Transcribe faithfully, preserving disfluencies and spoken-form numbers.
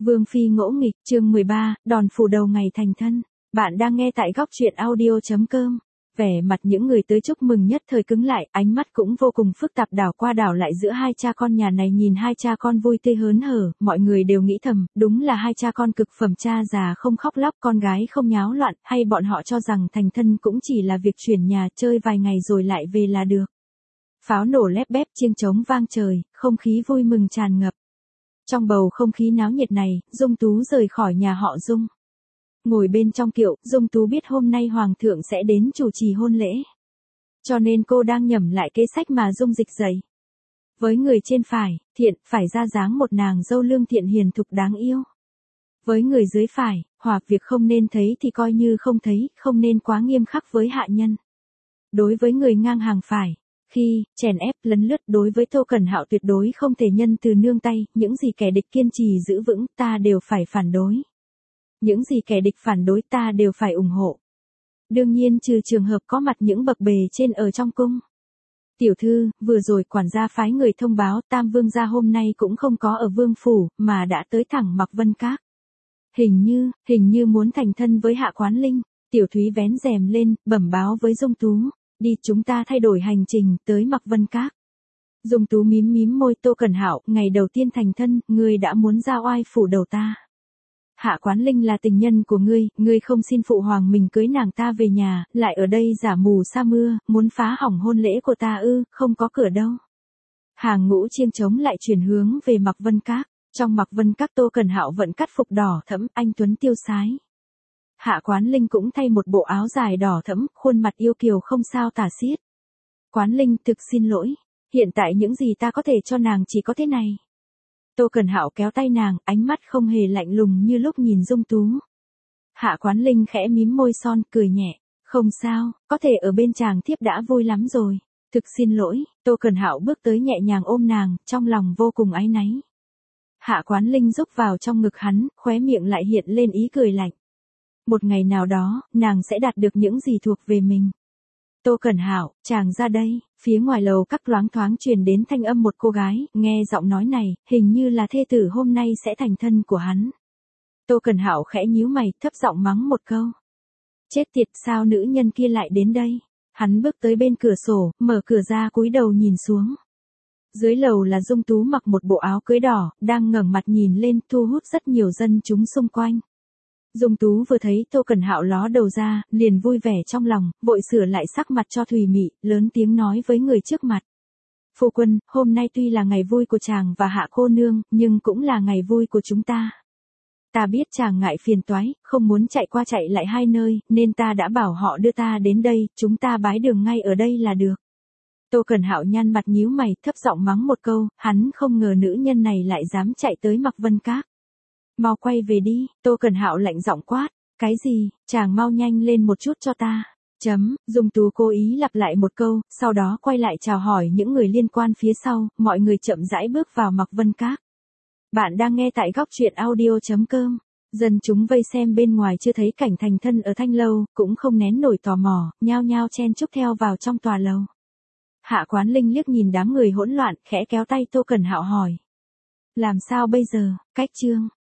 Vương phi ngỗ nghịch, chương mười ba, đòn phủ đầu ngày thành thân. Bạn đang nghe tại góc truyện audio chấm com. Vẻ mặt những người tới chúc mừng nhất thời cứng lại, ánh mắt cũng vô cùng phức tạp đảo qua đảo lại giữa hai cha con nhà này. Nhìn hai cha con vui tươi hớn hở, mọi người đều nghĩ thầm, đúng là hai cha con cực phẩm, cha già không khóc lóc, con gái không nháo loạn, hay bọn họ cho rằng thành thân cũng chỉ là việc chuyển nhà chơi vài ngày rồi lại về là được. Pháo nổ lép bép, chiêng trống vang trời, không khí vui mừng tràn ngập. Trong bầu không khí náo nhiệt này, Dung Tú rời khỏi nhà họ Dung. Ngồi bên trong kiệu, Dung Tú biết hôm nay Hoàng thượng sẽ đến chủ trì hôn lễ. Cho nên cô đang nhẩm lại kế sách mà Dung dịch dạy. Với người trên phải, thiện, phải ra dáng một nàng dâu lương thiện hiền thục đáng yêu. Với người dưới phải, hoặc việc không nên thấy thì coi như không thấy, không nên quá nghiêm khắc với hạ nhân. Đối với người ngang hàng phải, khi, chèn ép, lấn lướt, đối với Tô Cẩn Hạo tuyệt đối không thể nhân từ nương tay, những gì kẻ địch kiên trì giữ vững, ta đều phải phản đối. Những gì kẻ địch phản đối ta đều phải ủng hộ. Đương nhiên trừ trường hợp có mặt những bậc bề trên ở trong cung. Tiểu thư, vừa rồi quản gia phái người thông báo Tam Vương gia hôm nay cũng không có ở Vương Phủ, mà đã tới thẳng Mạc Vân Các. Hình như, hình như muốn thành thân với Hạ Quán Linh. Tiểu Thúy vén rèm lên, bẩm báo với Dung Tú. Đi, chúng ta thay đổi hành trình, tới Mạc Vân Các. Dung Tú mím mím môi. Tô Cẩn Hạo, ngày đầu tiên thành thân, ngươi đã muốn ra oai phủ đầu ta. Hạ Quán Linh là tình nhân của ngươi, ngươi không xin phụ hoàng mình cưới nàng ta về nhà, lại ở đây giả mù sa mưa, muốn phá hỏng hôn lễ của ta ư, không có cửa đâu. Hàng ngũ chiêng trống lại chuyển hướng về Mạc Vân Các. Trong Mạc Vân Các, Tô Cẩn Hạo vẫn cắt phục đỏ thẫm, anh tuấn tiêu sái. Hạ Quán Linh cũng thay một bộ áo dài đỏ thẫm, khuôn mặt yêu kiều không sao tả xiết. Quán Linh, thực xin lỗi, hiện tại những gì ta có thể cho nàng chỉ có thế này. Tô Cẩn Hạo kéo tay nàng, ánh mắt không hề lạnh lùng như lúc nhìn Dung Tú. Hạ Quán Linh khẽ mím môi son, cười nhẹ, không sao, có thể ở bên chàng thiếp đã vui lắm rồi. Thực xin lỗi. Tô Cẩn Hạo bước tới nhẹ nhàng ôm nàng, trong lòng vô cùng áy náy. Hạ Quán Linh rúc vào trong ngực hắn, khóe miệng lại hiện lên ý cười lạnh. Một ngày nào đó, nàng sẽ đạt được những gì thuộc về mình. Tô Cẩn Hạo, chàng ra đây. Phía ngoài lầu các loáng thoáng truyền đến thanh âm một cô gái, nghe giọng nói này, hình như là thê tử hôm nay sẽ thành thân của hắn. Tô Cẩn Hạo khẽ nhíu mày, thấp giọng mắng một câu. Chết tiệt, sao nữ nhân kia lại đến đây? Hắn bước tới bên cửa sổ, mở cửa ra cúi đầu nhìn xuống. Dưới lầu là Dung Tú mặc một bộ áo cưới đỏ, đang ngẩng mặt nhìn lên, thu hút rất nhiều dân chúng xung quanh. Dung Tú vừa thấy Tô Cẩn Hạo ló đầu ra, liền vui vẻ trong lòng, vội sửa lại sắc mặt cho thùy mị, lớn tiếng nói với người trước mặt. Phu quân, hôm nay tuy là ngày vui của chàng và Hạ cô nương, nhưng cũng là ngày vui của chúng ta. Ta biết chàng ngại phiền toái, không muốn chạy qua chạy lại hai nơi, nên ta đã bảo họ đưa ta đến đây, chúng ta bái đường ngay ở đây là được. Tô Cẩn Hạo nhăn mặt nhíu mày, thấp giọng mắng một câu, hắn không ngờ nữ nhân này lại dám chạy tới Mạc Vân Các. Mau quay về đi. Tô Cẩn Hạo lạnh giọng quát. Cái gì? Chàng mau nhanh lên một chút cho ta. Chấm. Dung Tú cố ý lặp lại một câu, sau đó quay lại chào hỏi những người liên quan phía sau, mọi người chậm rãi bước vào Mạc Vân Các. Bạn đang nghe tại góc truyện audio chấm com. Dân chúng vây xem bên ngoài chưa thấy cảnh thành thân ở Thanh Lâu, cũng không nén nổi tò mò, nhao nhao chen chúc theo vào trong tòa lầu. Hạ Quán Linh liếc nhìn đám người hỗn loạn, khẽ kéo tay Tô Cẩn Hạo hỏi. Làm sao bây giờ? Cách chương.